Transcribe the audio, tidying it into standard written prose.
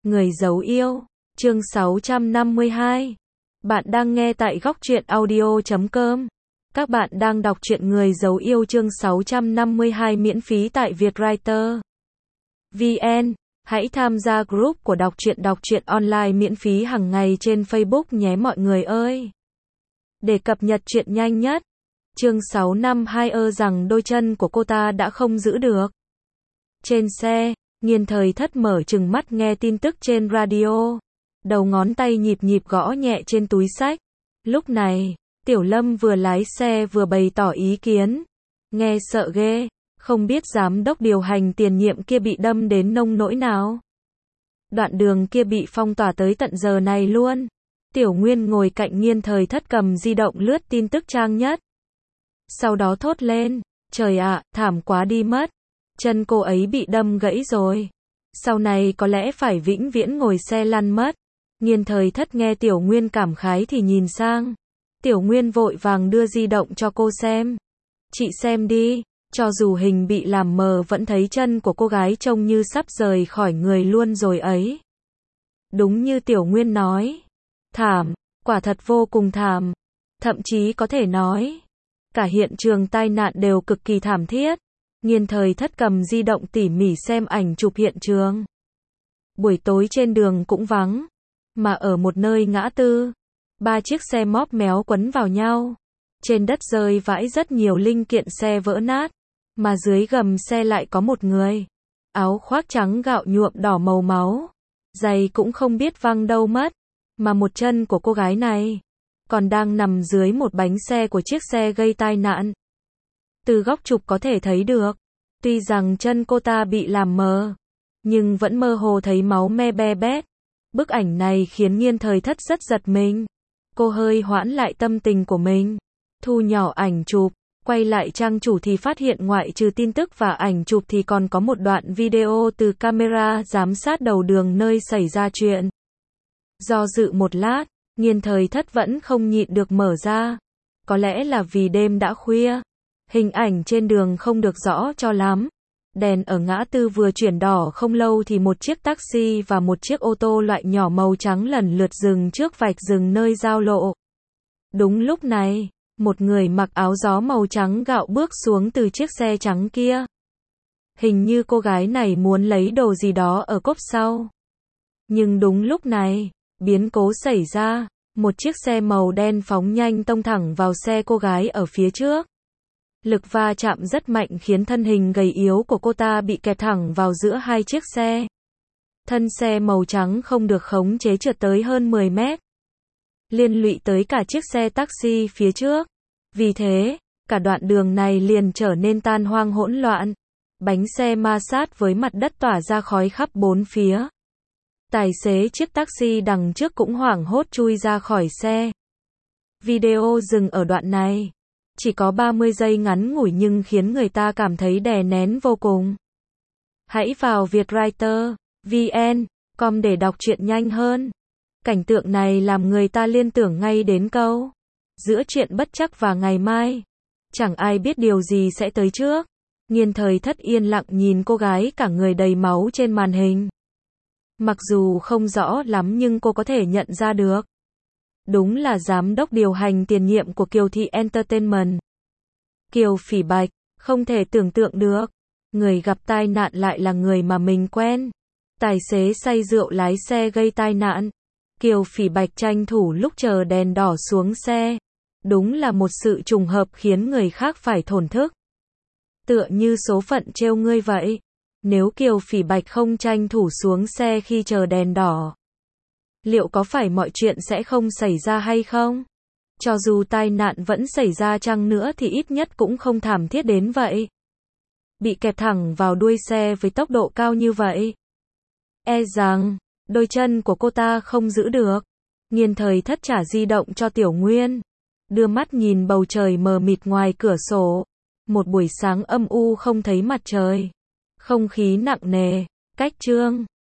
Người giấu yêu, chương 652. Bạn đang nghe tại góc truyện audio.com. Các bạn đang đọc truyện Người giấu yêu chương 652 miễn phí tại Vietwriter VN. Hãy tham gia group của đọc truyện online miễn phí hàng ngày trên Facebook nhé mọi người ơi. Để cập nhật truyện nhanh nhất. Chương 652 rằng đôi chân của cô ta đã không giữ được. Trên xe, Nghiên Thời Thất mở trừng mắt nghe tin tức trên radio. Đầu ngón tay nhịp gõ nhẹ trên túi xách. Lúc này, Tiểu Lâm vừa lái xe vừa bày tỏ ý kiến. Nghe sợ ghê, không biết giám đốc điều hành tiền nhiệm kia bị đâm đến nông nỗi nào. Đoạn đường kia bị phong tỏa tới tận giờ này luôn. Tiểu Nguyên ngồi cạnh Nghiên Thời Thất cầm di động lướt tin tức trang nhất. Sau đó thốt lên, trời ạ, thảm quá đi mất. Chân cô ấy bị đâm gãy rồi. Sau này có lẽ phải vĩnh viễn ngồi xe lăn mất. Nghiên Thời Thất nghe Tiểu Nguyên cảm khái thì nhìn sang. Tiểu Nguyên vội vàng đưa di động cho cô xem. Chị xem đi, cho dù hình bị làm mờ vẫn thấy chân của cô gái trông như sắp rời khỏi người luôn rồi ấy. Đúng như Tiểu Nguyên nói. Thảm, quả thật vô cùng thảm. Thậm chí có thể nói, cả hiện trường tai nạn đều cực kỳ thảm thiết. Nghiên Thời Thất cầm di động tỉ mỉ xem ảnh chụp hiện trường. Buổi tối trên đường cũng vắng, mà ở một nơi ngã tư, 3 chiếc xe móp méo quấn vào nhau. Trên đất rơi vãi rất nhiều linh kiện xe vỡ nát, mà dưới gầm xe lại có một người. Áo khoác trắng gạo nhuộm đỏ màu máu, giày cũng không biết văng đâu mất, mà một chân của cô gái này còn đang nằm dưới một bánh xe của chiếc xe gây tai nạn. Từ góc chụp có thể thấy được, tuy rằng chân cô ta bị làm mờ, nhưng vẫn mơ hồ thấy máu me be bét. Bức ảnh này khiến Nghiên Thời Thất rất giật mình. Cô hơi hoãn lại tâm tình của mình, thu nhỏ ảnh chụp, quay lại trang chủ thì phát hiện ngoại trừ tin tức và ảnh chụp thì còn có một đoạn video từ camera giám sát đầu đường nơi xảy ra chuyện. Do dự một lát, Nghiên Thời Thất vẫn không nhịn được mở ra. Có lẽ là vì đêm đã khuya, hình ảnh trên đường không được rõ cho lắm. Đèn ở ngã tư vừa chuyển đỏ không lâu thì một chiếc taxi và một chiếc ô tô loại nhỏ màu trắng lần lượt dừng trước vạch dừng nơi giao lộ. Đúng lúc này, một người mặc áo gió màu trắng gạo bước xuống từ chiếc xe trắng kia. Hình như cô gái này muốn lấy đồ gì đó ở cốp sau. Nhưng đúng lúc này, biến cố xảy ra, một chiếc xe màu đen phóng nhanh tông thẳng vào xe cô gái ở phía trước. Lực va chạm rất mạnh khiến thân hình gầy yếu của cô ta bị kẹp thẳng vào giữa hai chiếc xe. Thân xe màu trắng không được khống chế trượt tới hơn 10 mét. Liên lụy tới cả chiếc xe taxi phía trước. Vì thế, cả đoạn đường này liền trở nên tan hoang hỗn loạn. Bánh xe ma sát với mặt đất tỏa ra khói khắp bốn phía. Tài xế chiếc taxi đằng trước cũng hoảng hốt chui ra khỏi xe. Video dừng ở đoạn này. Chỉ có 30 giây ngắn ngủi nhưng khiến người ta cảm thấy đè nén vô cùng. Hãy vào Vietwriter VN.com để đọc truyện nhanh hơn. Cảnh tượng này làm người ta liên tưởng ngay đến câu giữa chuyện bất trắc và ngày mai. Chẳng ai biết điều gì sẽ tới trước. Nghiên Thời Thất yên lặng nhìn cô gái cả người đầy máu trên màn hình. Mặc dù không rõ lắm nhưng cô có thể nhận ra được. Đúng là giám đốc điều hành tiền nhiệm của Kiều Thị Entertainment. Kiều Phỉ Bạch, không thể tưởng tượng được. Người gặp tai nạn lại là người mà mình quen. Tài xế say rượu lái xe gây tai nạn. Kiều Phỉ Bạch tranh thủ lúc chờ đèn đỏ xuống xe. Đúng là một sự trùng hợp khiến người khác phải thổn thức. Tựa như số phận trêu ngươi vậy. Nếu Kiều Phỉ Bạch không tranh thủ xuống xe khi chờ đèn đỏ, liệu có phải mọi chuyện sẽ không xảy ra hay không? Cho dù tai nạn vẫn xảy ra chăng nữa thì ít nhất cũng không thảm thiết đến vậy. Bị kẹp thẳng vào đuôi xe với tốc độ cao như vậy. E rằng, đôi chân của cô ta không giữ được. Nghiên Thời Thất trả di động cho Tiểu Nguyên. Đưa mắt nhìn bầu trời mờ mịt ngoài cửa sổ. Một buổi sáng âm u không thấy mặt trời. Không khí nặng nề, cách chương.